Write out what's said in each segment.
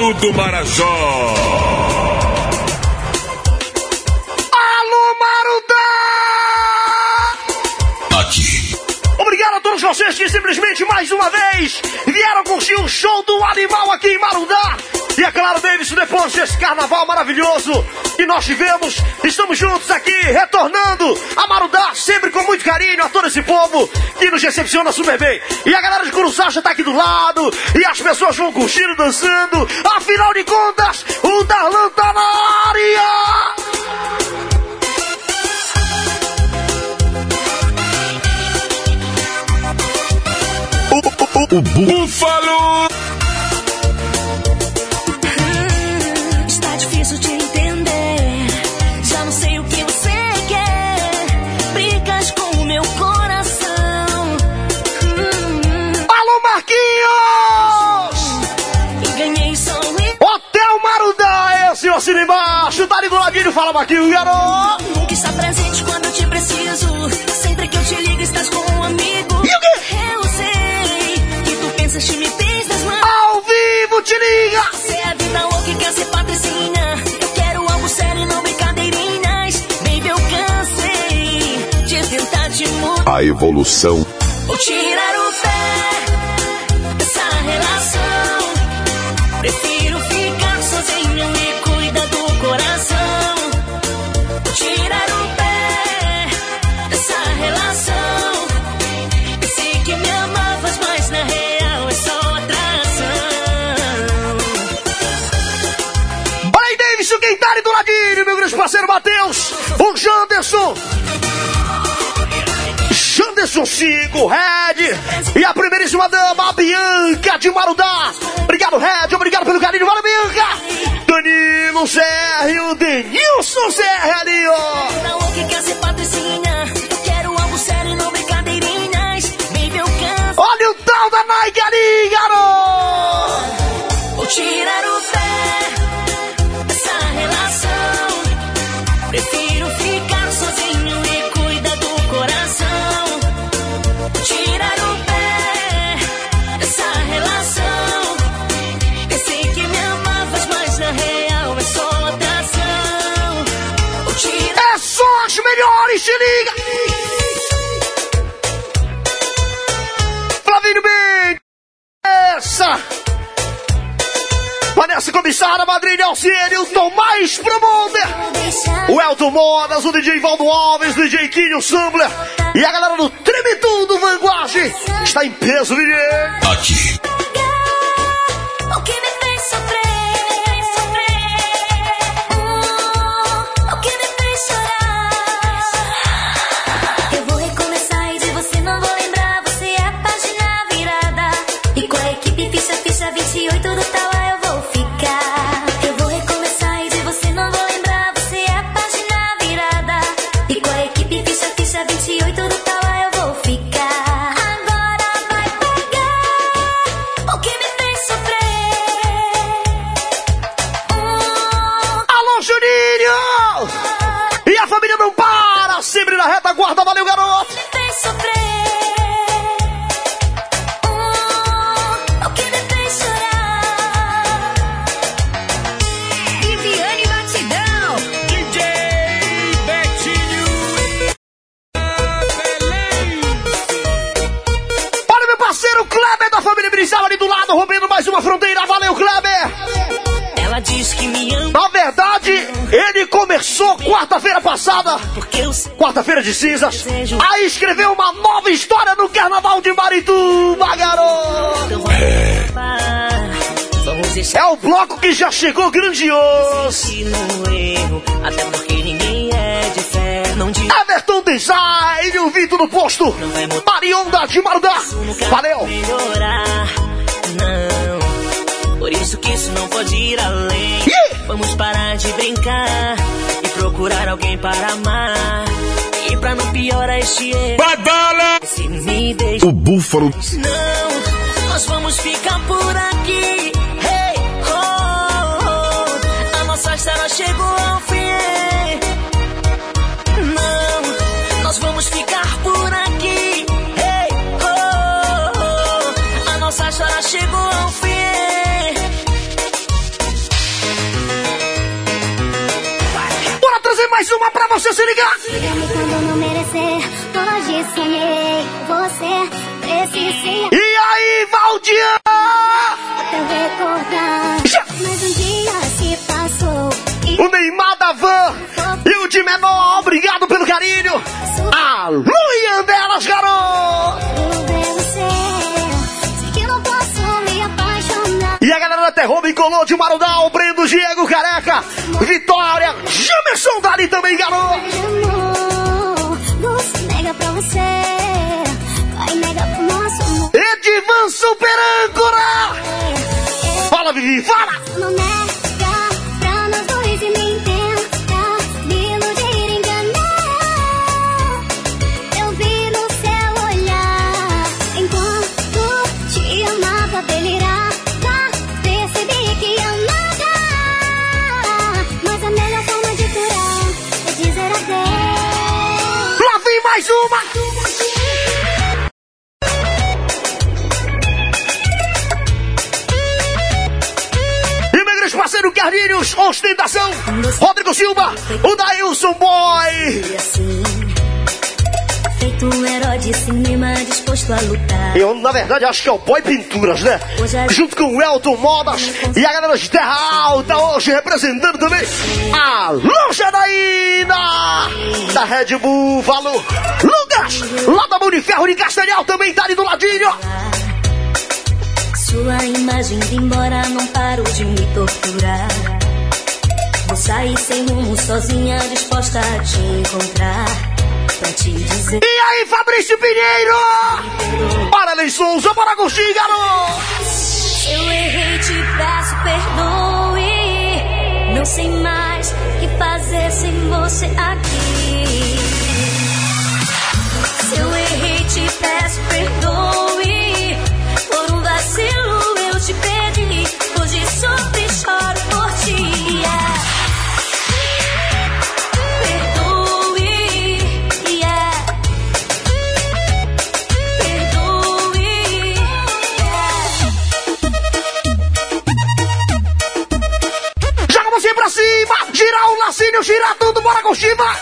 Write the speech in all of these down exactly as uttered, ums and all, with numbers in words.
Alô do Marajó. Alô, Marudá! Aqui. Obrigado a todos vocês que simplesmente mais uma vez vieram curtir o show do animal aqui em Marudá. E é claro, Davis, depois desse carnaval maravilhoso que nós tivemos, estamos juntos aqui, retornando a Marudá, sempre com muito carinho a todo esse povo que nos recepciona super bem. E a galera de Curuçá já tá aqui do lado, e as pessoas vão curtindo, dançando. Afinal de contas, o Darlan tá na área! O, o, o, o Búfalo! Hum, está difícil de entender. Já não sei o que você quer. Brigas com o meu coração. Hum, Alô, Marquinhos! e ganhei só um. Hotel Marudá, esse assina embaixo. Tá ligado, ladinho, fala Marquinhos, garoto! Nunca está presente quando eu te preciso. Sempre que eu te ligo, estás com um amigo. E o quê? Eu sei que tu pensas que me tens nas mãos. Ao vivo, te liga! Você é a vida louca e quer ser patricinha. Eu quero algo sério e não brincadeirinhas. Baby, eu cansei de tentar te mudar. A evolução. Vou tirar o pé dessa relação. Prefiro ficar sozinho e cuidar do coração. Vou tirar o pé dessa relação. Pensei que me amavas, mas na real é só atração. Olha aí, Davidson, quem tá ali do ladinho, meu grande parceiro Matheus, o Janderson. Janderson cinco, Red. E a primeiríssima dama, a Bianca de Marudá. Obrigado, Red, obrigado pelo carinho, valeu, Bianca. Danilo C R e o Denilson C R ali, ó. Vida louca e quer ser patricinha. Eu quero algo sério e não brincadeirinhas. Baby, eu canso. Olha o tal da Nike ali, garoto. Vou tirar o pé dessa relação. Prefiro ficar sozinho e cuidar do coração. Vou tirar o pé dessa relação. Pensei que me amavas, mas na real é só atração. Vou tirar. É só as melhores, te liga. Flavinho bem. Essa. Vanessa Comissária, Madrinha Alciene, o Tomás Promoter, o Elton Modas, o D J Valdo Alves, o D J Quinho Sambler e a galera do Treme Tudo Vanguard está em peso, D J. Aqui. O que me fez sofrer, uh, o que me fez chorar. Eu vou recomeçar e de você não vou lembrar. Você é a página virada. E com a equipe ficha, ficha vinte e oito do Tauá eu vou ficar. Eu vou recomeçar e de você não vou lembrar. Você é a página virada. E com a equipe ficha, ficha vinte e oito do Tauá eu vou ficar. Agora vai pagar o que me fez sofrer. Uh, Alô, Juninho! E a família não para, sempre na retaguarda, valeu, garoto! me fez sofrer. Uh, o que me fez chorar. Viviane Batidão. D J Betinho. Olha, meu parceiro Kleber da família Brizal ali do lado, rompendo mais uma fronteira, valeu, Kleber! Ela diz que me ama Na verdade, ele começou quarta-feira passada, porque eu sei. quarta-feira de cinzas, a escrever uma nova história no Carnaval de Marituba, garoto! Então vamos parar. Vamos deixar É o bloco que já chegou grandioso. no erro. Até porque ninguém é de fé. Não diz Everton Design, o Vitor do Posto, Marionda de Marudá, valeu! melhorar. Não. Por isso que isso não pode ir além. Ih! Vamos parar de brincar e procurar alguém para amar. E pra não piorar este erro, Badala. se me deixa. O Búfalo. Não, nós vamos ficar por aqui. Hey, oh, oh, a nossa história chegou ao fim. Não, nós vamos ficar por aqui. Hey, oh, oh, a nossa história chegou ao fim. pra você se ligar. Diga-me quando não merecer. Hoje sonhei você, precisei. E aí, Valdir? Até recordar. Já. Mas um dia se passou. E O Neymar da Van e o de menor, obrigado pelo carinho. Alô, Iandelas, garoto. eu ver você. Sei que não posso me apaixonar. E a galera da Terroma colou de Marudal, Brendo, Diego, Careca, Vitória, Jamerson Dali também, garoto. Amor, você nega pra você. Vai negar pro nosso amor. Edivan Super Âncora. Fala, Vivi, fala. Não nega pra nós dois e nem tenta me iludir, enganar. Eu vi no seu olhar enquanto te amava, delirava. Percebi que amava, mas a melhor forma de curar é dizer adeus. Lá vem mais uma. Parceiro Carlinhos, ostentação, Rodrigo Silva, o Dailson Boy. Assim, feito um herói de cinema disposto a lutar. Eu, na verdade, acho que é o Boy Pinturas, né? Junto com o Elton Modas e a galera de Terra Alta, hoje representando também a Loja da Ina, da Red Bull, falou. Lucas, lá da Mão de Ferro de Castanhal, também tá ali do ladinho. Sua imagem indo embora, não paro de me torturar. Vou sair sem rumo, sozinha, disposta a te encontrar. Pra te dizer. E aí, Fabrício Pinheiro? Bora, Lei Souza, bora curtir, garoto! Eu errei, te peço perdoe. Não sei mais o que fazer sem você aqui. Se eu errei, te peço perdoe. Por um vacilo eu te perdi. Hoje sofro e choro por ti. Yeah. Perdoe, yeah. Perdoe, yeah. Joga você pra cima, girar o lacinho, girar tudo, bora curtir, vai!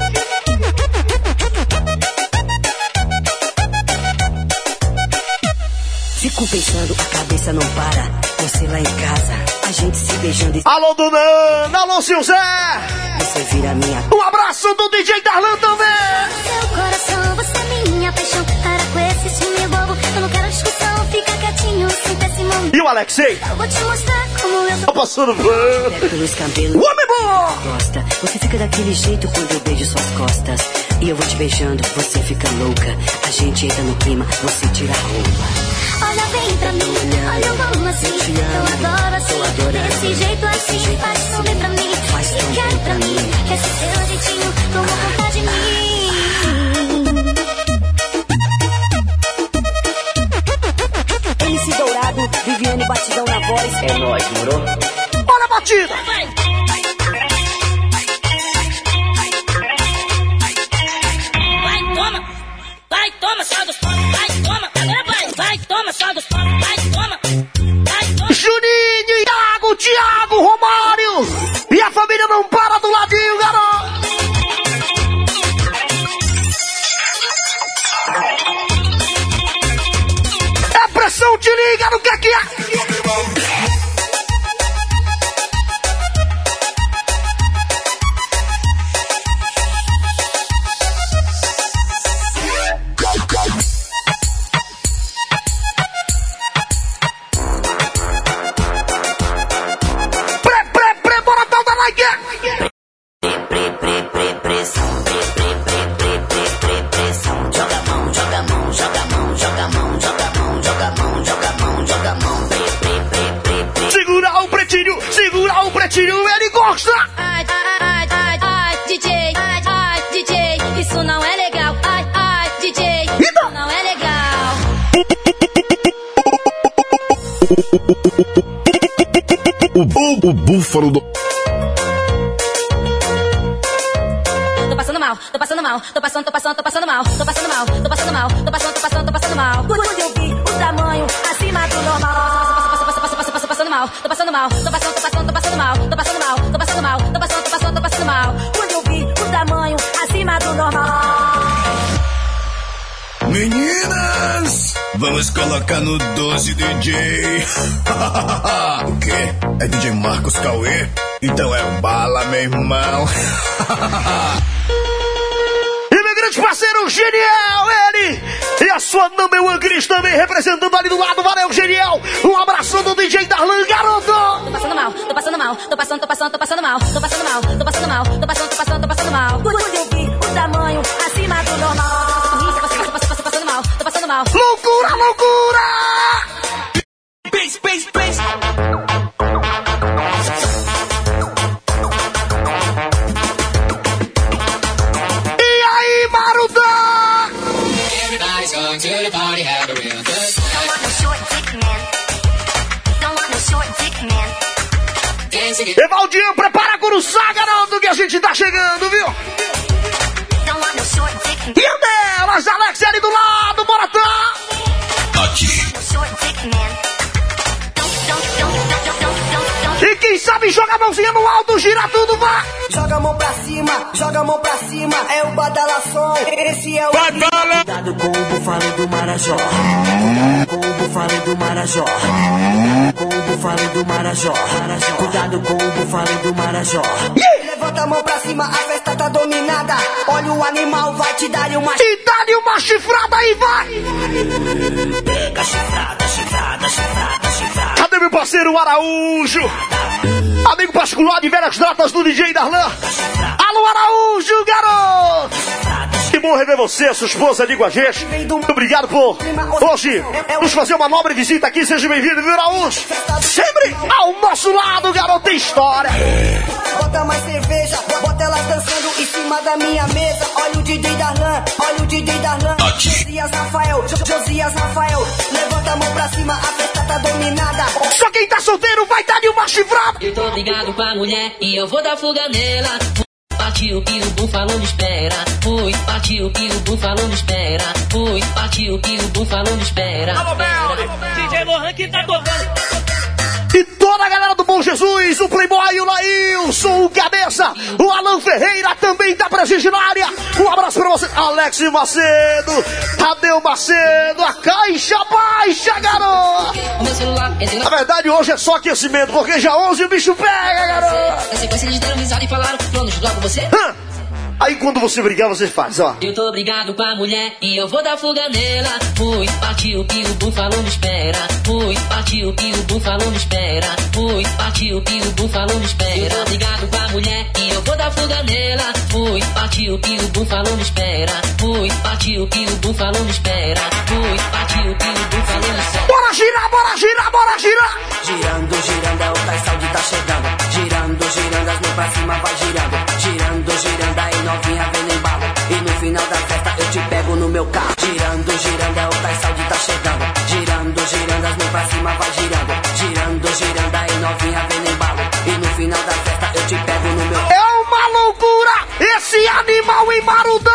Fico pensando, a cabeça não para. Você lá em casa, a gente se beijando e Alô, Dona, alô, seu Zé! você vira minha. Um abraço do D J Darlan também! Seu coração, você é minha paixão. Para com esse ciúme bobo. Eu não quero discussão, fica quietinho, sem péssimo. E o Alexei? Eu vou te mostrar como eu Tá sou. passando pano. Pega pelos cabelos, Homem bom! gosta. Você fica daquele jeito quando eu beijo suas costas. E eu vou te beijando, você fica louca. A gente entra no clima, você tira a roupa. Olha bem pra mim, olha eu amo assim. Eu te Eu amo, adoro assim, tô adorando. desse jeito assim. Faz tão bem pra mim, Faz e tão quero bem pra pra mim. mim. Esse seu jeitinho toma conta de mim. M C Dourado, Viviane Batidão na voz. É nóis, morou? Bora, batida! Vai, toma, vai, toma, só dos pão, vai, toma, agora vai, vai, toma, só dos pão, vai, toma, vai, toma. Juninho, Iago, Thiago, Romário! E a família não para do ladinho, garoto! É pressão, te liga no que é que é! Pre, pre, pre, bora tal da like! Pre, pre, pre, pressão. Pre, pre, pre, pre, pre, pre, pressão. Joga a mão, joga a mão, joga a mão, joga a mão, joga a mão, joga a mão, joga a mão, joga a mão. Pre, pre, pre, pre, pre. Segura o pretinho, segura o pretinho, ele gosta! Ai, ai, ai, ai, ai, D J, ai, ai, D J, isso não é legal, ai, ai, D J, isso não é legal. O, o, o búfalo do... Tô passando mal, tô passando mal, tô passando, tô passando, tô passando mal, tô passando mal, tô passando mal, tô passando, tô passando, tô passando mal. Quando eu vi o tamanho acima do normal. Tô passando mal, tô passando mal, tô passando, tô passando, tô passando mal, tô passando mal, tô passando mal, tô passando, tô passando, tô passando mal. Quando eu vi o tamanho normal. Meninas, vamos colocar no doze, D J. O quê? É D J Marcos Cauê? Então é bala, meu irmão. E meu grande parceiro Genial, ele e a sua number one Cris também representando ali do lado. Valeu, Genial. Um abraço do D J Darlan, garoto. Tô passando mal, tô passando mal, tô passando, tô passando, tô passando mal, tô passando mal, tô passando mal, tô passando, tô passando, tô passando mal. Pude eu vi o tamanho acima do normal. Tô passando, tô passando mal, tô passando mal. Loucura, loucura. Bass, bass, bass. E aí, Maruda? Everybody's going to the party, have a real good time. Don't want no short dick man. Don't want no short dick man. Dancing it. Evaldinho, prepara a curuçá, garoto, que a gente tá chegando, viu? Don't want no short dick man. E o delas, Alex, ali do lado, bora tá. Aqui. No short dick man. Don't, don't, don't, don't, don't, don't, don't. E quem sabe joga a mãozinha no alto, gira tudo, vá. Joga a mão pra cima, joga a mão pra cima, é o badalação, esse é o... Badala! Cuidado com o bufalo do Marajó, com o bufalo do Marajó, com o bufalo do Marajó, cuidado com o bufalo do Marajó. Levanta a mão pra cima, a festa tá dominada, olha o animal, vai te dar uma... E dá-lhe uma chifrada aí, vai. Pega chifrada, chifrada, chifrada, chifrada. Cadê meu parceiro Araújo? Amigo particular de velhas datas do D J Darlan. Alô, Araújo, garoto! Que bom rever você, sua esposa ali com a gente. Muito obrigado por hoje nos fazer uma nobre visita aqui. Seja bem-vindo, viu, Araújo? Sempre ao nosso lado, garoto, tem história. Bota mais cerveja, bota elas dançando em cima da minha mesa. Olha o D J Darlan, olha o D J Darlan. Josias Rafael, Jo- Josias Rafael. Levanta a mão pra cima, a festa tá dominada. Só quem tá solteiro vai dar-lhe uma chifrada. Eu tô ligado com a mulher e eu vou dar fuga nela. Partiu que o búfalo me espera. Fui, partiu que o búfalo me espera. Fui, partiu que o búfalo me espera. D J Lohan que tá tocando. E toda a galera do Bom Jesus, o Playboy, o Laílson, o Cabeça, o Alan Ferreira também tá presente na área. Um abraço pra você, Alex Macedo, Tadeu Macedo, a Caixa Baixa, garoto. O meu celular entrei Na na verdade, hoje é só aquecimento, porque já onze o bicho pega, garoto. na sequência eles deram risada e falaram: planos logo você. Hã? Aí quando você brigar, você faz, ó. Eu tô brigado com a mulher e eu vou dar fuga nela. Fui, partiu que o búfalo me espera. Fui, partiu que o búfalo me espera. Fui, partiu que o búfalo me espera. Eu tô brigado com a mulher e eu vou dar fuga nela. Fui, partiu que o búfalo me espera. Fui, partiu que o búfalo me espera. Fui, partiu que o búfalo me espera. Bora girar, bora girar, bora girar. Girando, girando, é o Tais Saúde tá chegando. Girando, girando, as mãos pra cima vai girando. Girando, girando, aí novinha vem no embalo. E no final da festa eu te pego no meu carro. Girando, girando, é o Tais Saúde tá chegando. Girando, girando, as mãos pra cima vai girando. Girando, girando, aí novinha vem no embalo. E no final da festa eu te pego no meu carro. É uma loucura esse animal em Marudá.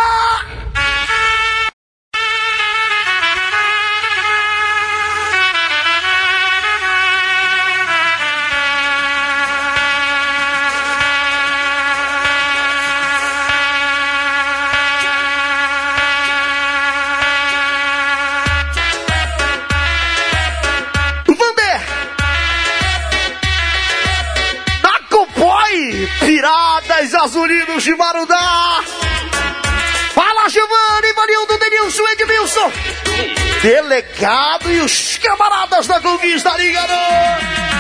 Piratas Azulinos de Marudá. Fala, Giovanni, Vanildo, Denilson, Edmilson, delegado e os camaradas da conquista ali, garoto.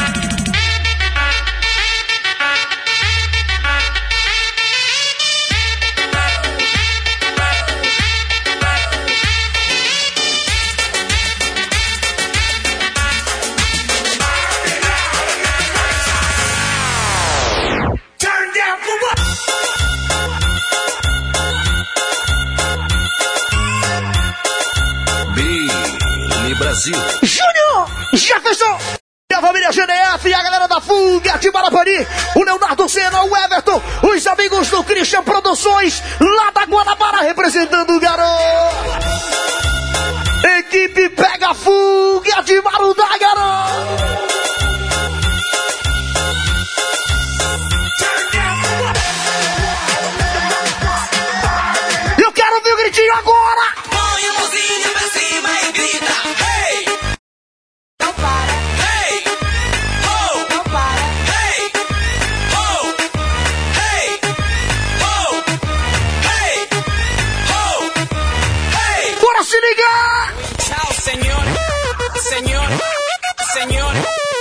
Brasil. Júnior Jefferson e a família G D F e a galera da Fuga de Marapani, o Leonardo Senna, o Everton, os amigos do Christian Produções, lá da Guanabara, representando o garoto. Equipe Pega Fuga de Marudá, garoto. Senhor, senhor.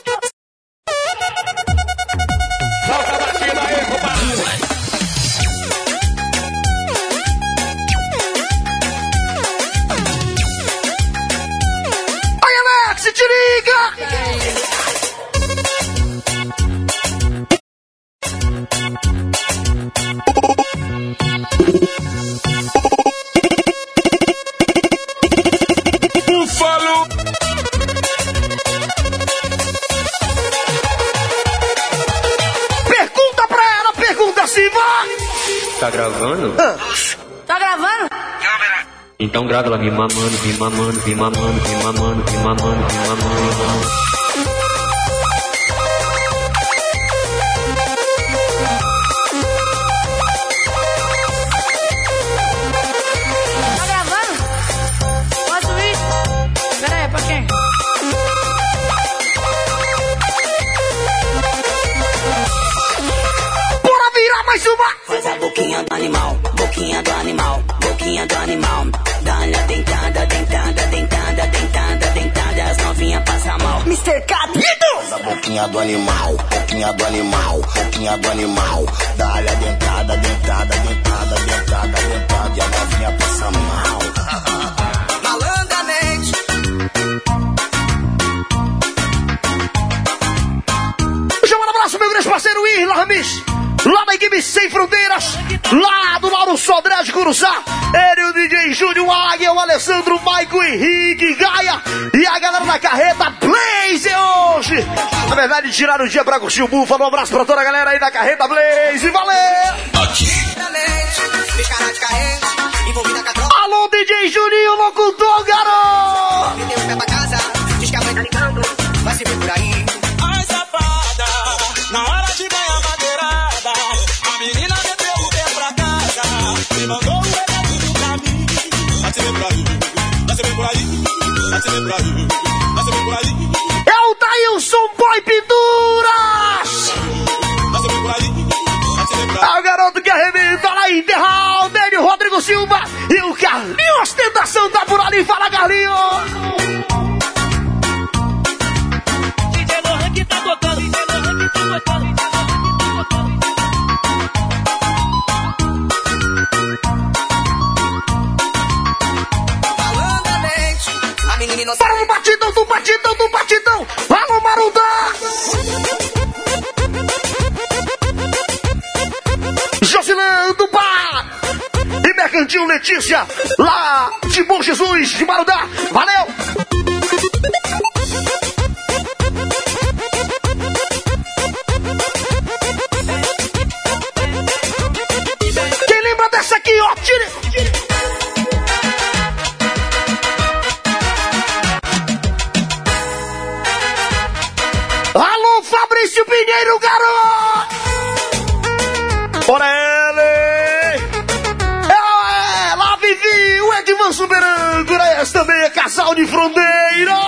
Solta a batida aí, compadre. Aí, Alex, te liga! Búfalo. Pergunta pra ela, pergunta assim, vai! Tá gravando? Ah. Tá gravando? Então grava ela me mamando, me mamando, me mamando, me mamando, me mamando, me mamando. Tá gravando? Posso ir? Pera aí, pra quem? Bora virar mais uma! Faz a boquinha do animal, boquinha do animal, boquinha do animal. Dá-lhe a dentada, dentada, dentada, dentada, dentada. As novinhas passam mal. mister Cato! Faz a boquinha do animal, boquinha do animal, boquinha do animal. Dá-lhe a dentada, dentada, dentada, dentada, dentada. E a novinha passa mal. Malandramente. Chama um abraço, meu grande parceiro Irla Ramis, lá da equipe Sem Fronteiras, lá do Lauro Sodré de Curuçá. Ele, o D J Júnior, Águia, o Alessandro, Maico, Henrique, Gaia e a galera da carreta Blaze hoje. Na verdade, tiraram o dia pra curtir o Búfalo. Um abraço pra toda a galera aí da carreta Blaze. Valeu! Aqui. Descarate carrente, envolvida com a tropa. Alô, D J Juninho, locutor, garoto! Vendeu o pé pra casa, diz que a mãe tá ligando. Vai se ver por aí. Ai, safada, na hora de ganhar madeirada, a menina meteu o pé pra casa, me mandou um recadinho pra mim. Vai se ver por aí, vai se ver por aí, vai se ver por aí, vai se ver por aí. É o Dailson Boy Pinturas! Vai se ver por aí, vai se ver por aí. É o garoto que arrebenta lá em Terral, o Délio Rodrigo Silva e o Carlinhos Ostentação tá por ali. Fala, Carlinhos! D J Lohan que tá tocando, D J Lohan que tá tocando, D J Lohan que tá tocando. Malandramente, a menina inocente. Para no batidão, do batidão, do batidão! Alô, Marudá! Josilão do Bar! E Mercantil Letícia, lá de Bom Jesus, de Marudá! Valeu! Quem lembra dessa aqui, ó? Tire! Alô, Fabrício Pinheiro, garoto! Bora ele! É, lá Vivi, o Edvan Berâncora, esse também é casal de frondeiras!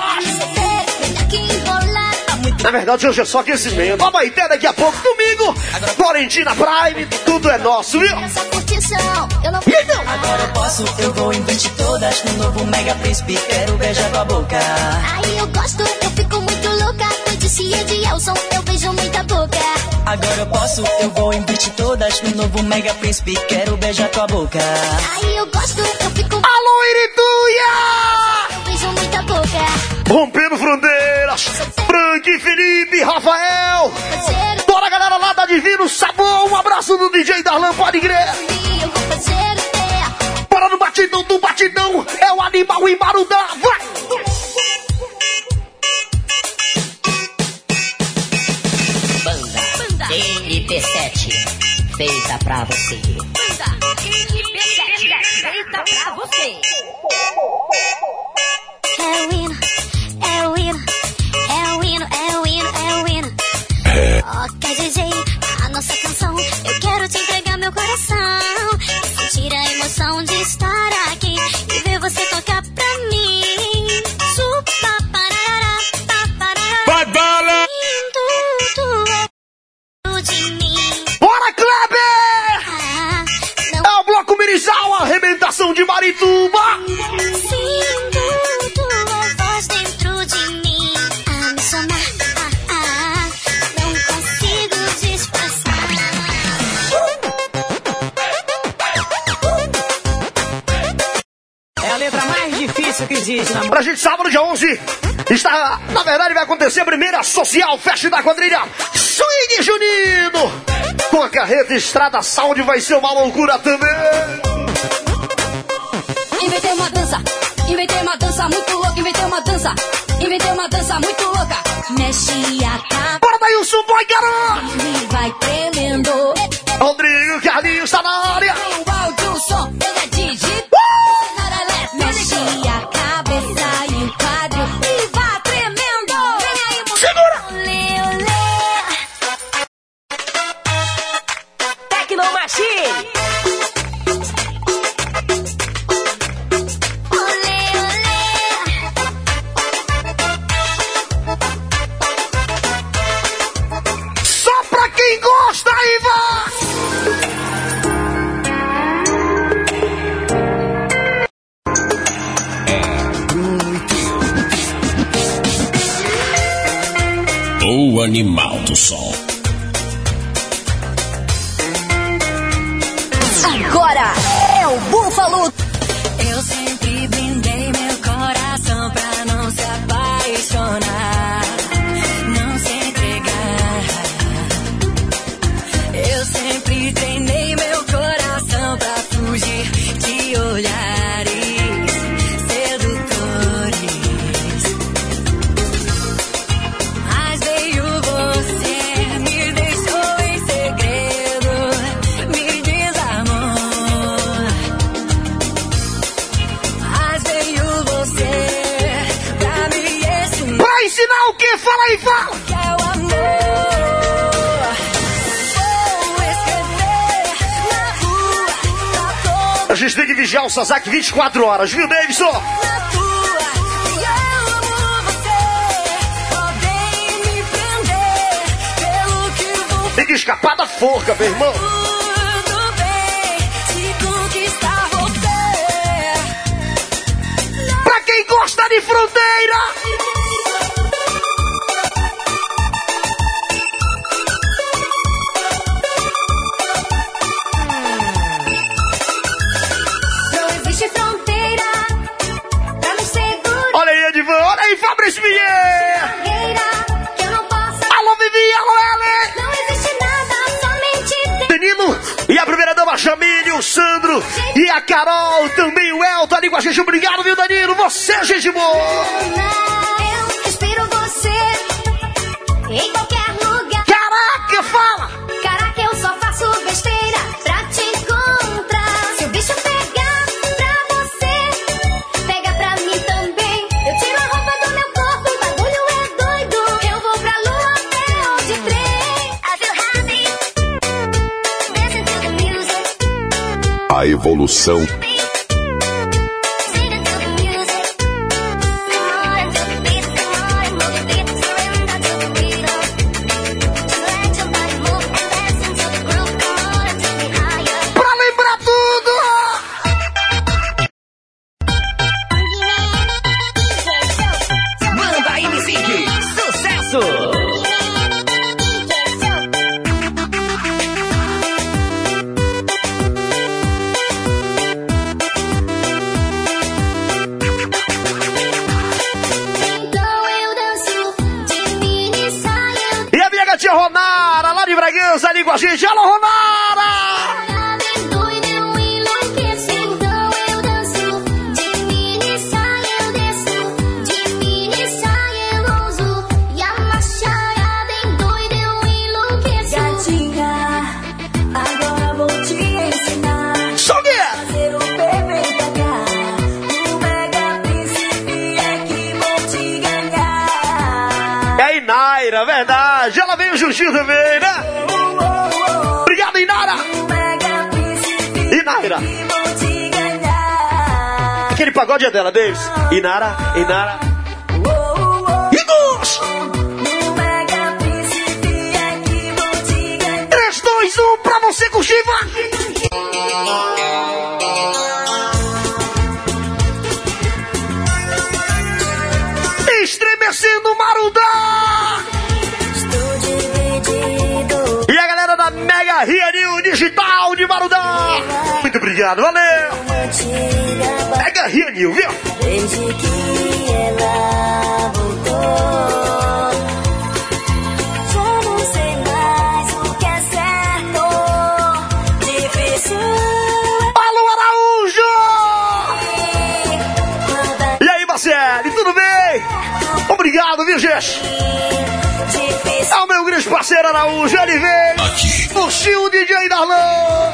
Na verdade, hoje é só aquecimento. Vamos aí, até daqui a pouco, domingo, Florentina Prime, tudo é nosso, viu? Essa curtição, eu não Então, Agora eu posso, eu vou investir todas no novo Mega Príncipe. Quero beijar tua boca. Aí eu gosto, eu fico muito louca. Eu disse Edilson, eu beijo muita boca. Agora eu posso, eu vou investir todas no novo Mega Príncipe. Quero beijar tua boca. Aí eu gosto, eu fico alô, Irituia! eu beijo muita boca. Rompendo fronteiras, Frank, Felipe, Rafael! Fazer Bora, galera lá da Divino Sabor, um abraço do D J Darlan, pode crer! o eu vou fazer o pé. Bora no batidão do batidão, é o animal em Marudá, vai! Banda N P sete, feita pra você. Banda N P sete, feita pra você. É o hino, é o hino, é o hino, é o hino, é o hino. Ok, D J, a nossa canção. Eu quero te entregar meu coração. Sentir a emoção de estar aqui e ver você tocar pra mim. Supa, parará, papará. Vai, bala! Tudo é de mim. Bora, Kleber! Ah, É o Bloco Mirizal, arrebentação de Marituba! não sinto indígena. Pra gente, sábado, dia onze, está, na verdade, vai acontecer a primeira social festa da quadrilha Swing Junino. Com a carreta Estrada Sound vai ser uma loucura também. Inventei uma dança, inventei uma dança muito louca, inventei uma dança, inventei uma dança muito louca. Mexe a cara. Bora daí o som, boy, garoto! E vai tremendo. Rodrigo Carlinhos tá na área. O áudio, o som, ele é digital. Uh! Mexe a cabeça e o quadril. E vai tremendo. Vem aí, moço. Segura! Olê, olê. Tecno Machine. Olê, olê. Só pra quem gosta, Ivan! O animal do som. Agora é o Búfalo. Eu sempre blindei meu coração pra não se apaixonar, não se entregar. Eu sempre treinei meu coração pra fugir de olhares sedutores. Mas veio você, me deixou em segredo, me desarmou. Mas veio você pra me ensinar Pra ensinar o que? Fala aí, fala! que é o amor. Vou escrever na rua pra todo A gente tem que vigiar o Sasaki vinte e quatro horas, viu, Davidson? na tua. E eu amo você. Podem me prender pelo que vou. Tem que escapar da forca, meu irmão. Tudo bem se conquistar você. Pra quem gosta de fronteira! Não existe fronteira pra me segurar. Olha aí, Edivan, olha aí, Fabrício Vieira! Guerreira, que eu não possa. Alô, Vivi, alô, Ellen! Não existe nada, somente Danilo e a primeira dama Jamile, o Sandro e a Carol, também o El, tá ali com a gente. Obrigado, viu, Danilo? Você é gente boa! eu respiro você em qualquer lugar. Caraca, fala! Caraca, eu só faço besteira pra te encontrar. Se o bicho pegar pra você, pega pra mim também. Eu tiro a roupa do meu corpo, o bagulho é doido. Eu vou pra lua até de trem. I feel happy, listen to the music, A evolução sing it to the music. Come on to the beat, come on, move the beat, surrender to the rhythm. Just let your body move and dance into the groove. Come on and take me higher. Pra lembrar tudo! Manda aí, Music. Sucesso. Então eu danço de mini saia. E a minha gatinha Ronara, lá de Bragança, ali com a gente. Alô, Ronara! Bem doida, eu enlouqueço. Então eu danço de mini saia. Eu desço de mini saia. Eu ouso e a marcha bem doida, eu enlouqueço. Gatinha, agora vou te ensinar. Sobe! Fazer o bebê pegar. O mega príncipe é que vou te ganhar. É a Inaira, verdade. Ela veio juntinho também, né? Obrigado, Inara! O mega príncipe Inaira! que vou te ganhar. Aquele pagode é dela, Davis. Inara, Inara. Igos! O mega príncipe é que vou te ganhar. três, dois, um, pra você curtir, vai! Estremecendo Marudá! Estou dividido. E a galera da Mega Rio Digital de Marudá! Muito obrigado, valeu! Antiga Mega Rianil, viu? Desde que ela voltou, já não sei mais o que é certo. Difícil. Alô, Araújo! E aí, Marcelo, tudo bem? Obrigado, viu, gente? É o meu grande parceiro Araújo, ele vem. Aqui. Curtiu o D J Darlan.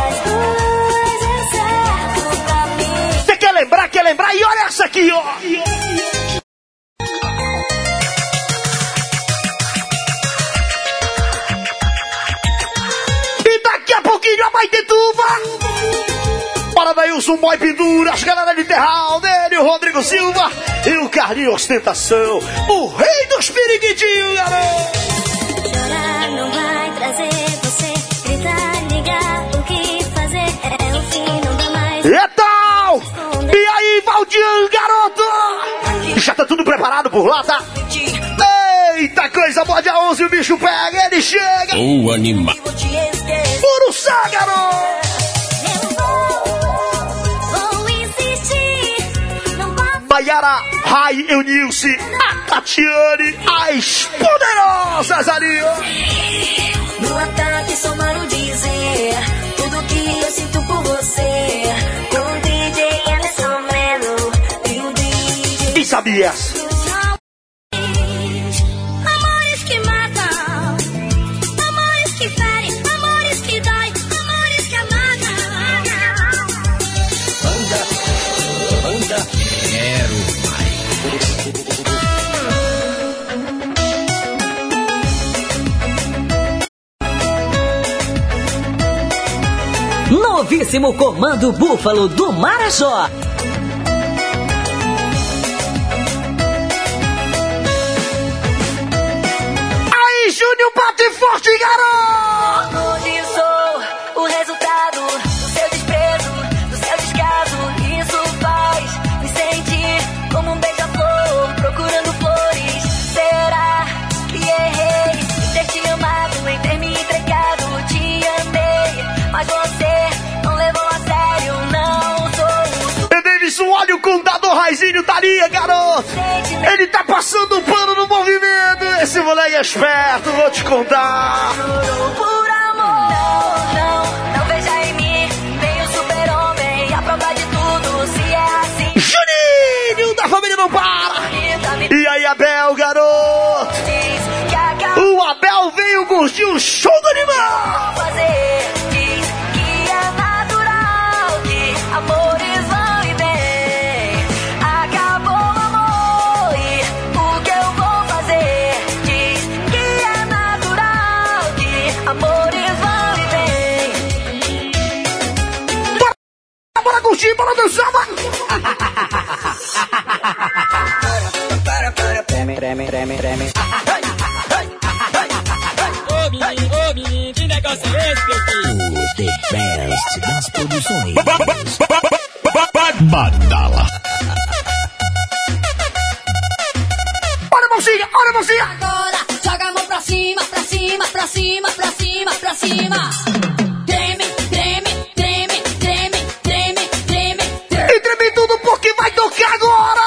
Você quer lembrar, quer lembrar? E olha essa aqui, ó. E daqui a pouquinho vai ter tuba. Para daí o Boy Penduras, galera de Terral, dele, o Rodrigo Silva e o Carlinhos Ostentação, o rei dos piriguitinhos, garoto. Chorar não vai trazer você, gritar, ligar, o que fazer é o fim, não dá mais. E tal? E aí, Valdian, garoto? Já tá tudo preparado por lá, tá? Eita, coisa boa, dia onze o bicho pega, ele chega. O animal. Puro sangue, garoto. Maiara, Rai, Eunilce, a Tatiane, as poderosas ali. No ataque somaram dizer tudo que eu sinto por você. Com o D J Emerson Melo e o D J... Quem sabia essa? Amores que matam, amores que ferem, amores que dói, amores que amatam. Anda, anda, quero mais. Novíssimo Comando Búfalo do Marajó. Aí, Júnior, bate forte, garoto! Hoje sou o resultado do seu desprezo, do seu descaso. Isso faz me sentir como um beija-flor procurando flores. Será que errei em ter te amado, em ter me entregado? Te amei, mas você não levou a sério, não sou o... E Davidson, olha o contador Raizinho tá ali, garoto! Ele tá passando o pano no movimento! Esse moleque é esperto, vou te contar! Por amor, não, não, não veja em mim nem o super-homem, a prova de tudo, se é assim. Juninho da família não para! E aí, Abel, garoto? O Abel veio curtir o show do animal! Fazer, diz que é natural, que amores vão e vêm. Acabou o amor e o que eu vou fazer? Diz que é natural, que amores vão e vêm. Bora, bora curtir, bora dançar, mano! Para, para, treme, treme, treme, treme. Ô menino, ô menino, que negócio é esse, meu filho? O The Best das produções. Badala. Olha a mãozinha, olha a mãozinha! Agora, joga a mão pra cima, pra cima, pra cima, pra cima, pra cima. Treme, treme, treme, treme, treme, treme, treme. E treme tudo porque vai tocar agora!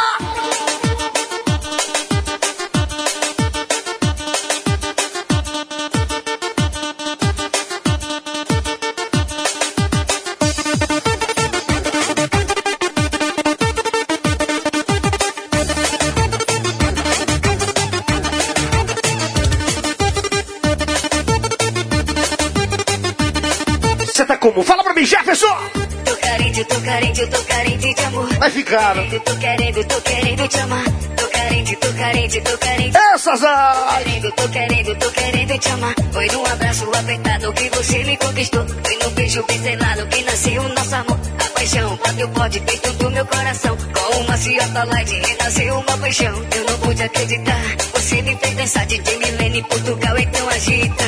Você tá como? Fala pra mim, Jefferson! Tô carente, tô carente, tô carente de amor. Vai ficar. Tô querendo, tô querendo te amar. Tô carente, tô carente, tô carente. Essas Tô querendo, tô querendo, tô querendo te amar. Foi num abraço apertado que você me conquistou. Foi num beijo pincelado que nasceu o nosso amor. A paixão bateu forte dentro do meu coração. Com uma ciota light renasceu uma paixão. Eu não pude acreditar. Você me fez dançar de D J Milene em Portugal, então agita.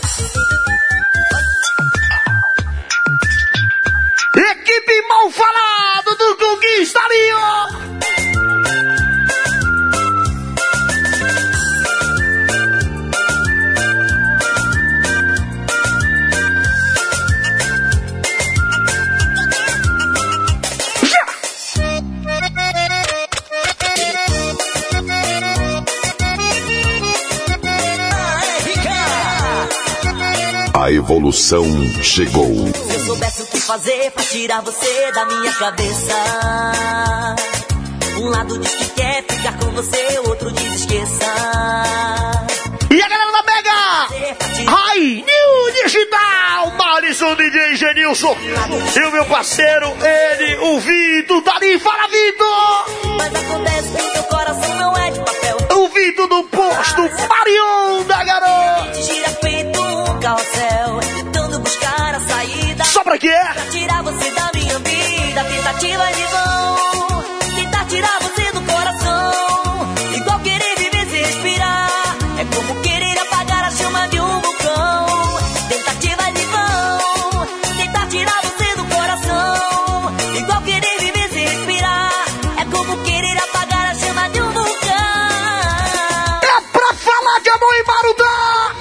Equipe Mal Falada! A evolução chegou. Se eu soubesse o que fazer pra tirar você da minha cabeça. Um lado diz que quer ficar com você, outro diz esqueça. E a galera da Mega! Ai, New Digital! Maurício, D J Genilson. E o meu parceiro, ele, o Vitor. Dali, fala, Vitor! Mas acontece que o teu coração não é de papel. O Vitor do posto Marion da garota. Gira feito um carrossel, tentando buscar a saída. Só pra quê? Pra tirar você da minha vida, tentativa de vão. Tentar tirar você do coração, igual querer viver sem respirar. É como querer apagar a chama de um vulcão. Tentativa de vão. Tentar tirar você do coração, igual querer viver sem respirar. É como querer apagar a chama de um vulcão. É pra falar de amor e Marudá!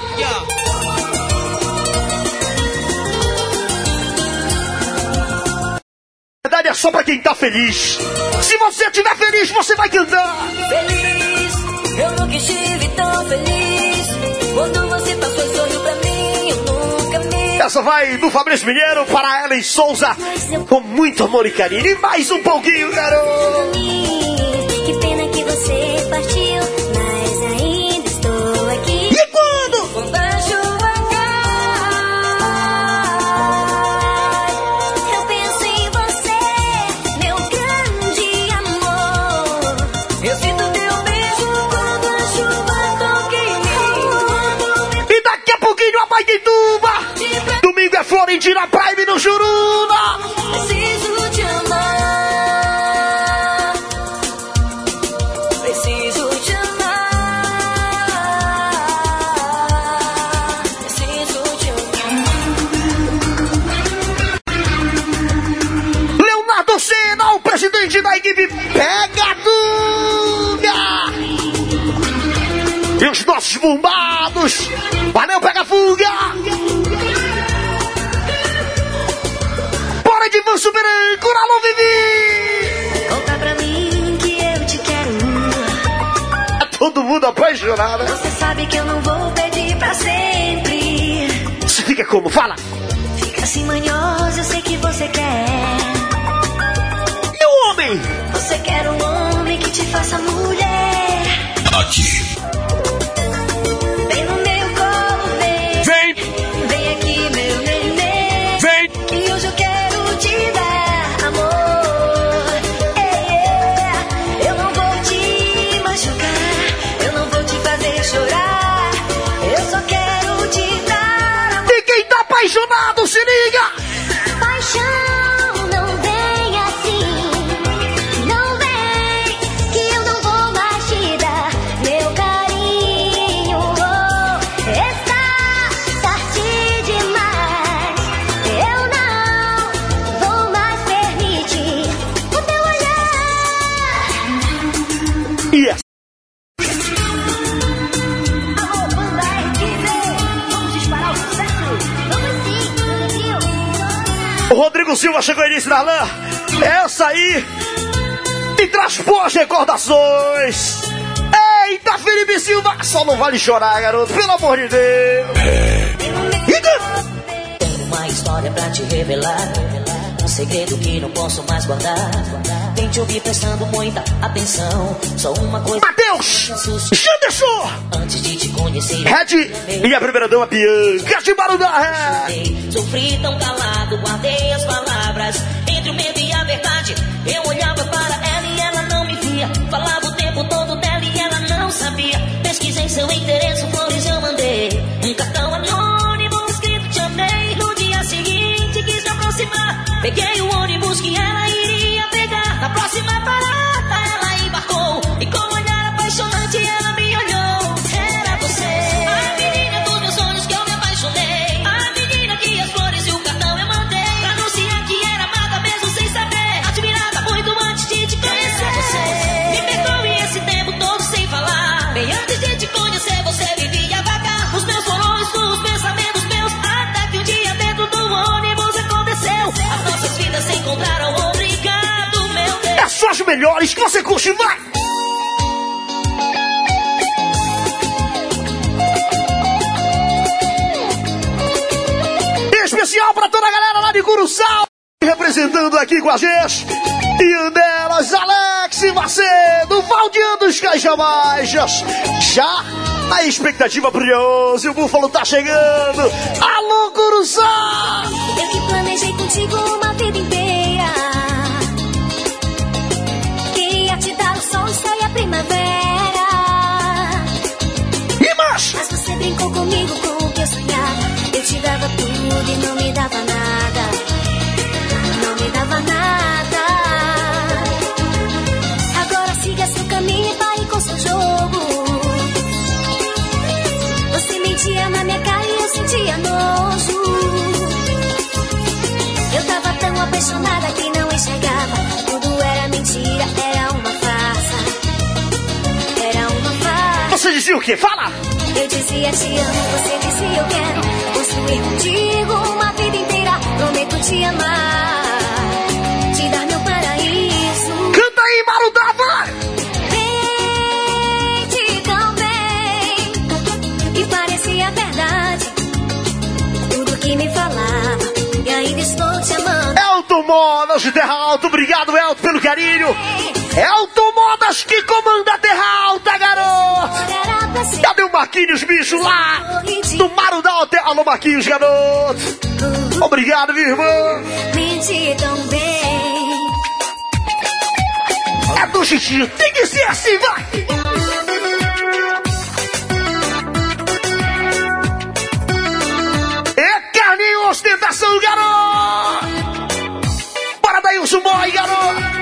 Verdade é só pra quem tá feliz. Se você estiver feliz, você vai cantar. Feliz, eu nunca estive tão feliz. Quando você passou e sorriu pra mim, eu nunca me... Essa vai do Fabrício Mineiro para Ellen Souza, com muito amor e carinho. E mais um pouquinho, garoto. Que pena que você partiu, mas ainda estou aqui. E quando? Quando a chuva cai, Eu penso em você, meu grande amor. eu sinto teu beijo quando a chuva toca em mim. E daqui a pouquinho a Baitetuba. Domingo é Florentina Prime no Juruna. Preciso te amar, preciso te amar, preciso te amar. Leonardo Senna, o presidente da equipe Pega Fuga. E os nossos bombados. Valeu, Pega Fuga. Bora de Van Superanco, alô, Vivi. Conta pra mim que eu te quero. Todo mundo apaixonado. Você sabe que eu não vou pedir pra sempre. Você fica como? Fala. Fica assim manhosa, eu sei que você quer. E o homem? Você quer um homem que te faça mulher. Aqui. Vem no meu colo, vem. Vem. Vem aqui, meu neném. Vem. Que hoje eu quero te dar amor. Ei, ei, eu não vou te machucar, eu não vou te fazer chorar. Eu só quero te dar amor. E quem tá apaixonado, se liga. Paixão não vem assim, não vem, que eu não vou mais te dar meu carinho. Oh, está tarde demais, eu não vou mais permitir o teu olhar. E essa? Alô, banda R Q Z, vamos disparar o sucesso? Vamos sim, Brasil. O Rodrigo Silva chegou aí, início da lã. Essa aí e traz boas recordações. Eita, Felipe Silva, só não vale chorar, garoto, pelo amor de Deus. Tenho uma história pra te revelar, um segredo que não posso mais guardar. Vem te ouvir prestando muita atenção. Só uma coisa. Matheus, Janderson, Antes de te conhecer, Red e a primeira dama Bianca de Marudá. sofri tão calado, guardei as palavras entre o medo e a verdade. Eu olhava para ela e ela não me via. Falava o tempo todo dela e ela não sabia. Pesquisei seu endereço, flores eu mandei. Um cartão anônimo escrito te amei. No dia seguinte quis me aproximar. Peguei o ônibus que ela iria pegar. Na próxima parada ela embarcou. E com um olhar apaixonante ela me olhou. Era você, a menina dos meus sonhos que eu me apaixonei. A menina que as flores e o cartão eu mandei. Pra anunciar que era amada mesmo sem saber. Admirada muito antes de te conhecer. Era você, me perdoe esse tempo todo sem falar. Bem antes de te conhecer você vivia vagar. Os meus sonhos, os pensamentos meus. Até que um dia dentro do ônibus aconteceu. As nossas vidas se encontraram. Obrigado, meu Deus. É só as melhores que você curte, vai. lá de Curuçal, representando aqui com a gente. E delas, Alex Macedo, Valdiano dos Caixabaixas. Já a expectativa brilhosa, e o Búfalo tá chegando. Alô, Curuçal! Eu que planejei contigo uma vida inteira. Queria te dar o sol, o céu e a primavera. E mais? Mas você brincou comigo com o que eu sonhava. Eu te dava tudo e não me dava nada. Não me dava nada. Agora siga seu caminho e pare com seu jogo. Você mentia na minha cara e eu sentia nojo. Eu tava tão apaixonada que não enxergava. Tudo era mentira, era uma farsa. Era uma farsa. Você dizia o quê? Fala! Eu dizia te amo, você dizia eu quero construir contigo uma vida inteira. Prometo te amar, te dar meu paraíso. Canta aí, Marudá, vai! Mente tão bem, e parecia verdade tudo que me falava, e ainda estou te amando. Elton Modas de Terra Alta, obrigado, Elton, pelo carinho. Elton Modas que comanda a Terra Alta, garoto. Cadê o Marquinhos, bicho, lá do Marudá Hotel? Alô, Marquinhos, garoto. Obrigado, minha irmã. Mente tão bem. É do Chiquinho, tem que ser assim, vai. É carninho, ostentação, garoto. Bora daí, o boy, garoto.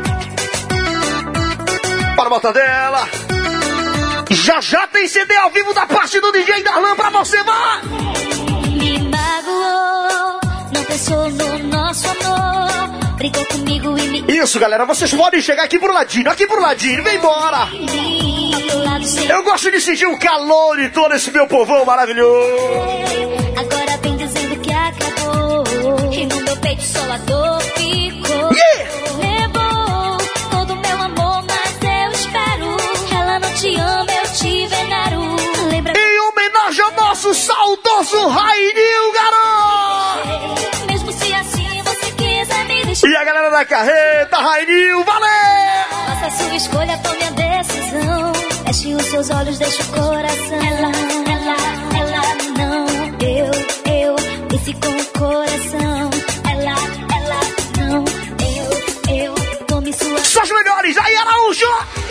Bora, Mortadela. Já já tem C D ao vivo da parte do D J Darlan pra você, vai! Me magoou, não pensou no nosso amor, brigou comigo e me... Isso, galera, vocês podem chegar aqui pro ladinho, aqui pro ladinho, vem embora! Eu gosto de sentir o calor de todo esse meu povão maravilhoso! Agora vem dizendo que acabou, e no meu peito só a dor ficou. Yeah! Levou todo o meu amor, mas eu espero. Ela não te ama, eu te venero. Lembra... Em homenagem ao nosso saudoso Rainil, garoto! Mesmo se assim você quiser me deixar. E a galera da carreta, Rainil, valeu! Faça a sua escolha, tome a decisão. Feche os seus olhos, deixa o coração. Ela, ela, ela, não. Eu, eu, esse com o coração. Ela, ela, não. Eu, eu, tome sua... Só os melhores, aí, Araújo!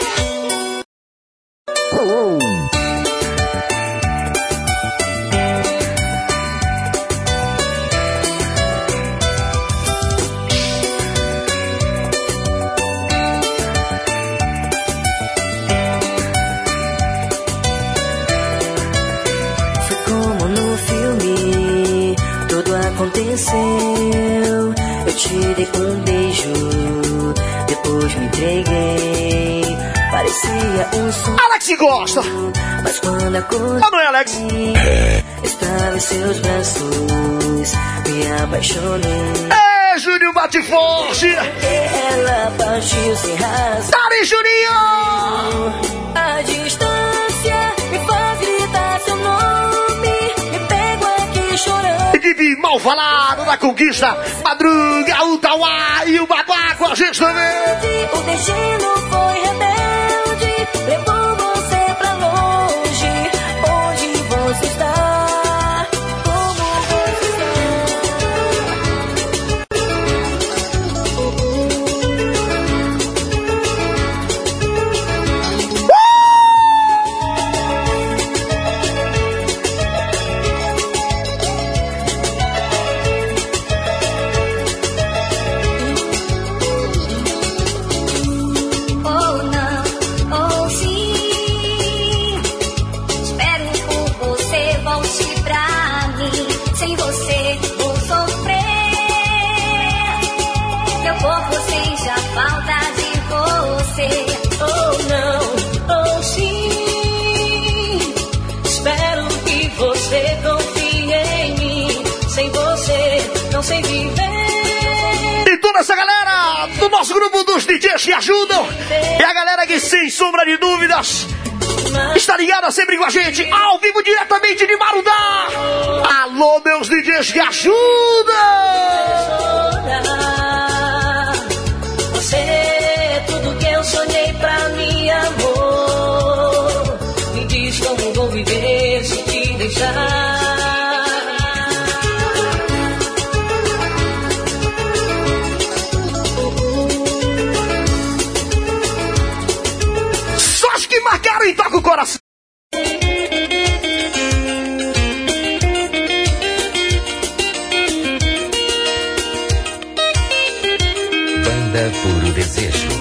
Foi como no filme, tudo aconteceu. Eu te dei um beijo, depois me entreguei. Parecia um sonho. Alex gosta! Mas quando acordei, ah, não é, Alex? estava em seus braços, me apaixonei. É, Júnior bate forte! Ela partiu sem razão. Dale, Juninho! A distância me faz gritar seu nome. Me pego aqui chorando. Equipe mal falado da conquista, Madruga, o Tauá e o Babaco, a gente também! O destino foi rebelde, levou você pra longe. Onde você está? Como você Ou não, ou sim. Espero por você, volte pra mim. Sem você vou sofrer. Meu corpo sente a falta de você. ou não, ou sim. Espero que você confie em mim. Sem você, não sei viver. E toda essa galera do nosso grupo dos D Js que ajudam, e a galera que, sem sombra de dúvidas, Está ligada sempre com a gente, ao vivo diretamente de Marudá. Alô, meus D Js, me ajuda! Você é tudo que eu sonhei pra mim, amor. Me diz como vou viver se te deixar. Que marcaram e toca o coração. Banda Puro Desejo.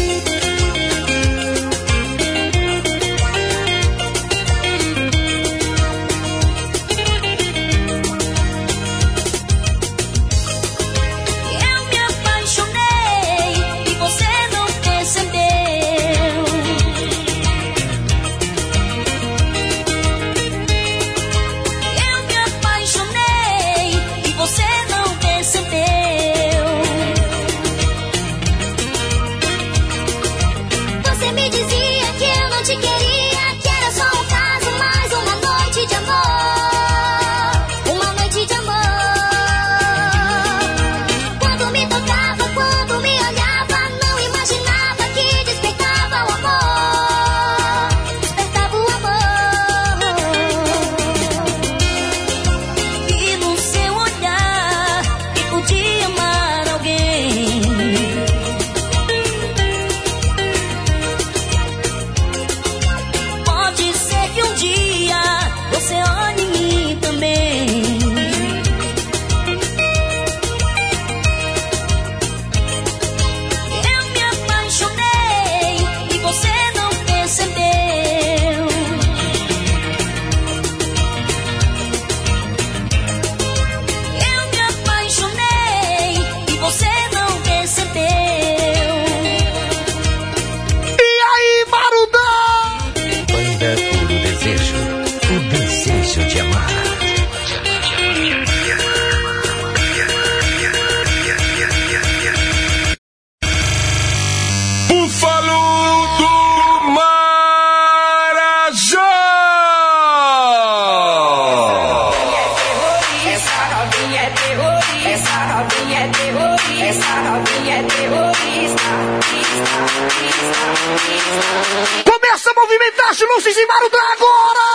Começa a movimentar as luzes em Marudá agora!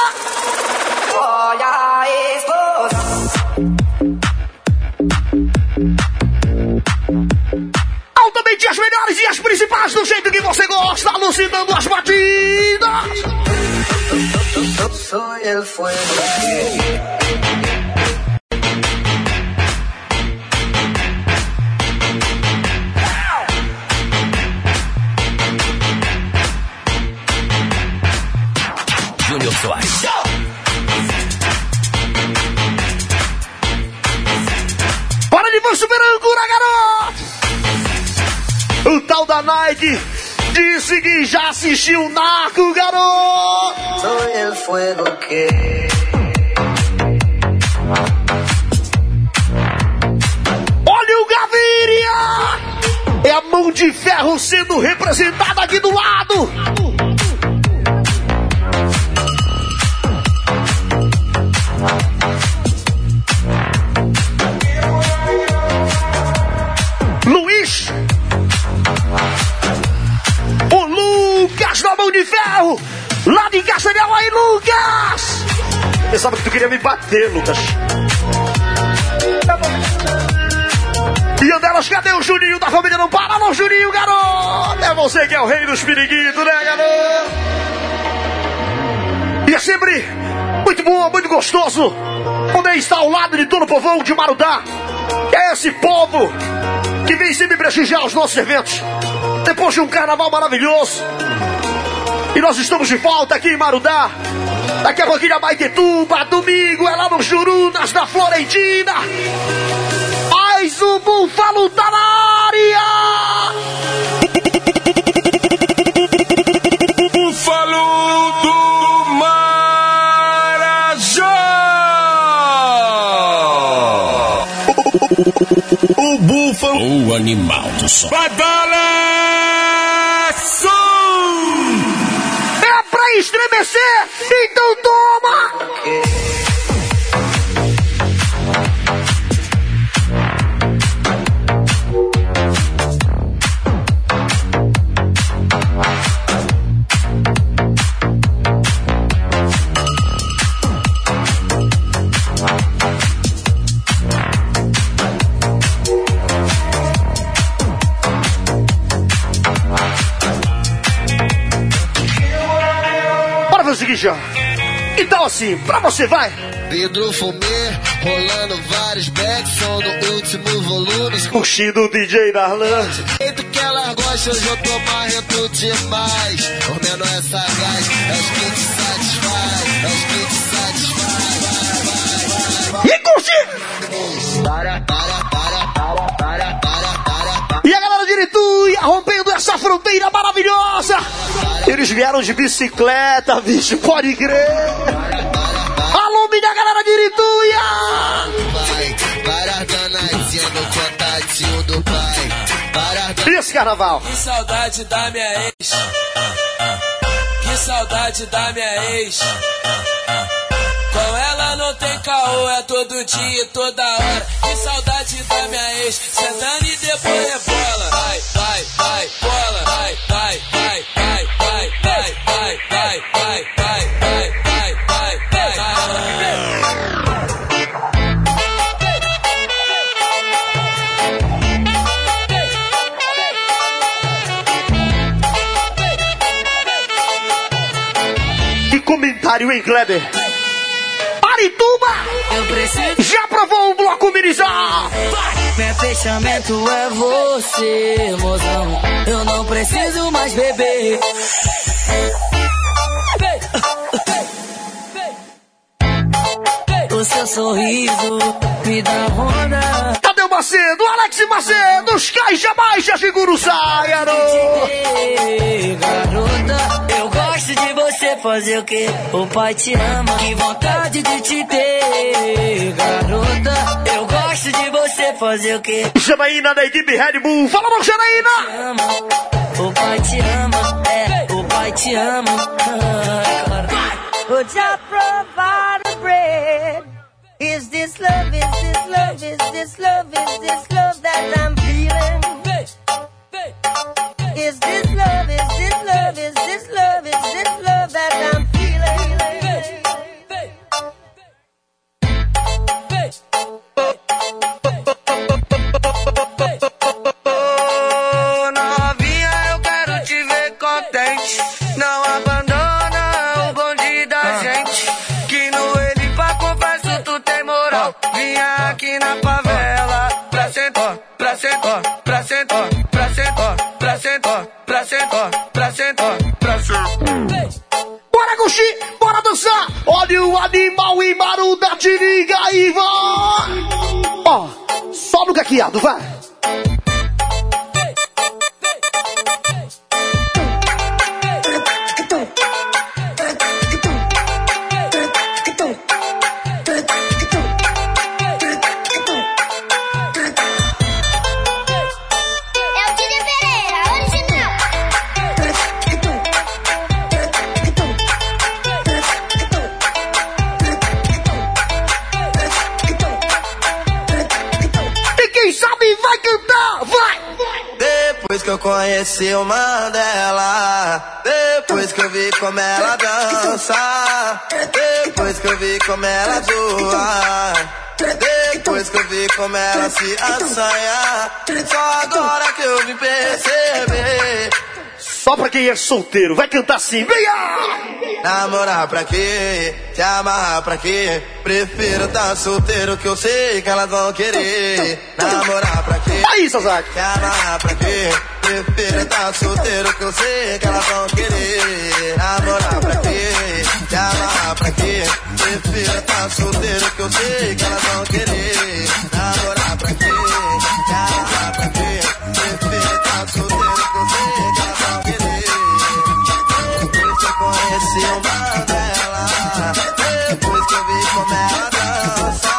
Olha a explosão. Altamente as melhores e as principais do jeito que você gosta, alucinando as batidas! Soy el fuego. Júnior Soares. Para de vão super âncora, garoto! O tal da Nike disse que já assistiu o Narco, garoto! Soy el fuego que... Olha o Gaviria! É a mão de ferro sendo representada aqui do lado! Luiz, o Lucas na mão de ferro, lá de Castanhal. Aí, Lucas! Pensava que tu queria me bater, Lucas. E delas, cadê o Juninho da família? Não para, não, Juninho, garoto! É você que é o rei dos piriguitos, né, garoto? E é sempre muito bom, muito gostoso poder estar ao lado de todo o povão de Marudá. É esse povo que vem sempre prestigiar os nossos eventos. Depois de um carnaval maravilhoso. E nós estamos de volta aqui em Marudá. Daqui a pouquinho a Maitetuba, domingo é lá no Jurunas, na Florentina. Mas o Búfalo tá na área! Búfalo do Marajó! O búfalo, o animal do sol. Vai, balanço! É pra esquecer? Então toma! Já. Então assim, pra você vai. Pedro Fumê, rolando vários backs, som do último volume. Curtindo o D J Darlan. Do jeito que ela gosta, hoje eu tô marrento demais. Comendo essa gás, é os que te satisfaz, é os que te satisfaz. Vai, vai, vai, vai. E curtir! Para, para, para, para, para, para, para. E a galera de Irituia rompendo essa fronteira maravilhosa. Eles vieram de bicicleta, bicho, pode crer. Alô, minha galera de Irituia! Vai, para danadinha no contatinho do pai. Para. E esse carnaval? Que saudade da minha ex. Que saudade da minha ex. Com ela não tem caô, é todo dia e toda hora. Que saudade da minha ex. Sentando e depois rebola. Vai, vai, vai, bola. Vai, vai, vai, vai, vai, vai, vai, vai, vai, vai, vai, vai, vai, vai. Que comentário, hein, Kleber? Arituba! Eu preciso. Já provou um bloco amenizar? Meu fechamento é você, mozão. Eu não preciso mais beber. O seu sorriso me dá onda. Cadê o Macedo? Alex Macedo, os caixa baixa, segura o saia, garota, eu gosto de você fazer o que? O pai te ama, que vontade de te ter. Garota, eu gosto de você fazer o que? Janaína da equipe Red Bull, fala não, Janaína! O pai te ama, é, o pai te ama. Would you provide a bread? Is this love, is this love, is this love, is this love that I'm feeling? Is this love, is this love, is this love, is this love that I'm feeling? Oh, novinha, eu quero te ver contente. Não abandona o bonde da gente. Que no ele pra confesso tu tem moral. Vinha aqui na favela pra sentar, pra sentar, pra sentar, pra sentar, pra sentar, pra sentar, pra sentar, pra sentar. Bora curtir, bora dançar. Olha o animal e maruda, te liga e vai. Ó, oh, só no caqueado, vai. Depois que eu conheci o Mandela, depois que eu vi como ela dança, depois que eu vi como ela zoa, depois que eu vi como ela se assanha, só agora que eu vim perceber. Só pra quem é solteiro, vai cantar assim, venha! Namorar pra quê? Se amarrar pra quê? Prefiro tá solteiro que eu sei que elas vão querer. Namorar pra quê? Aí, Sazak! Se amarrar pra quê? Prefiro tá solteiro que eu sei que elas vão querer. Namorar pra quê? Se amarrar pra quê? Prefiro tá solteiro que eu sei que elas vão querer. Namorar pra quê? Se amarrar pra quê? Prefiro tá solteiro que eu sei que elas vão querer. Depois que eu conheci o Mandela, depois que eu vi como ela dança.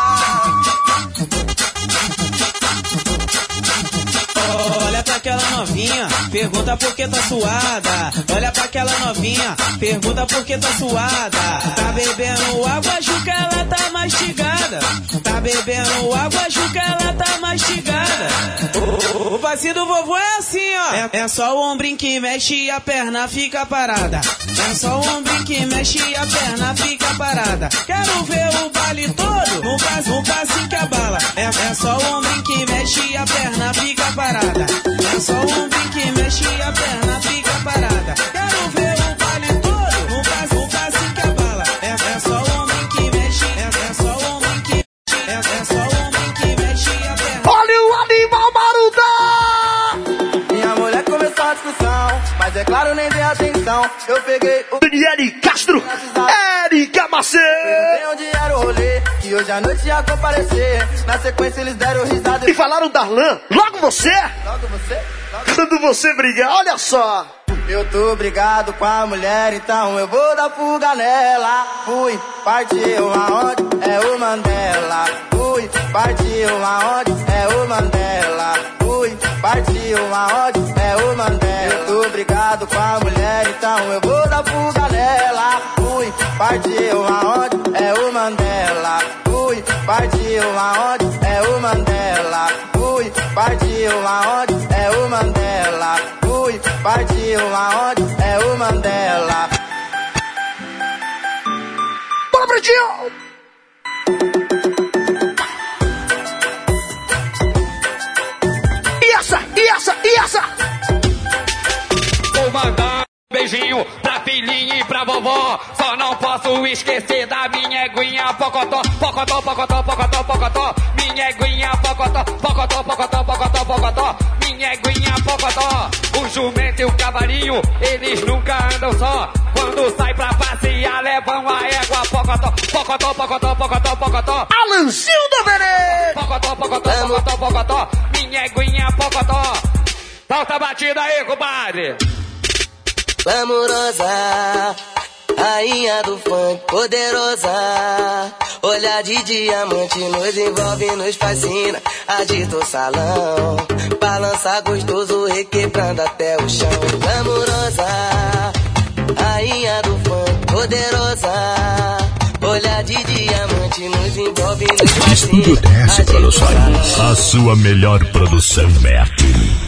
Olha pra aquela novinha, pergunta pergunta por que tá suada. Olha pra aquela novinha, pergunta por que tá suada. Tá bebendo água, Juca, ela tá mastigada. Tá bebendo água, Juca, ela tá mastigada. O, o passinho do vovô é assim, ó. É, é só o ombrinho que mexe e a perna fica parada. É só o ombrinho que mexe e a perna fica parada. Quero ver o baile todo, no passo, no passinho que abala. É, é só o ombrinho que mexe e a perna fica parada. É só o ombrinho que mexe e a perna fica parada. Quero ver o baile todo, no passo, no passinho que abala. É, é só o ombrinho que mexe, é, é só o ombrinho que mexe, é, é só o ombrinho que mexe e a perna. Olha o animal Maruda! Minha mulher começou a discussão, mas é claro, nem dei atenção. Eu peguei o Daniele Castro, Érica Macedo. Perguntei onde era o rolê, que hoje à noite ia comparecer. Na sequência eles deram risada e falaram Darlan, logo você? Logo você? Logo... Quando você brigar, olha só. Eu tô brigado com a mulher, então eu vou dar fuga nela. Fui, partiu aonde? É o Mandela. Fui, partiu aonde? É o Mandela. Fui, partiu aonde? É o Mandela. Eu tô brigado com a mulher, então eu vou dar fuga nela. Fui, partiu aonde? É o Mandela. Fui, partiu aonde? É o Mandela. Fui, partiu aonde? É o Mandela. Fui, partiu aonde? É o Mandela. Bora, Pretinho! E essa? E essa? E essa? Vou mandar um beijinho pra filhinha e pra vovó. Só não posso esquecer da minha eguinha pocotó, pocotó, pocotó, pocotó, pocotó. Minha eguinha pocotó, pocotó, pocotó, pocotó, pocotó. Minha eguinha pocotó. O jumento e o cavalinho, eles nunca andam só. Quando sai pra passear, levam a égua pocotó, pocotó, pocotó, pocotó, pocotó. Alanzinho do Verê! Pocotó, pocotó, pocotó, pocotó. Minha eguinha pocotó. Solta a batida aí, compadre. Glamourosa, rainha do funk, poderosa. Olhar de diamante nos envolve, nos fascina. Agita o salão, balança gostoso, requebrando até o chão. Glamourosa, rainha do funk, poderosa. Olhar de diamante nos envolve, nos fascina. Estúdio D S Produções, a sua melhor produção é aqui.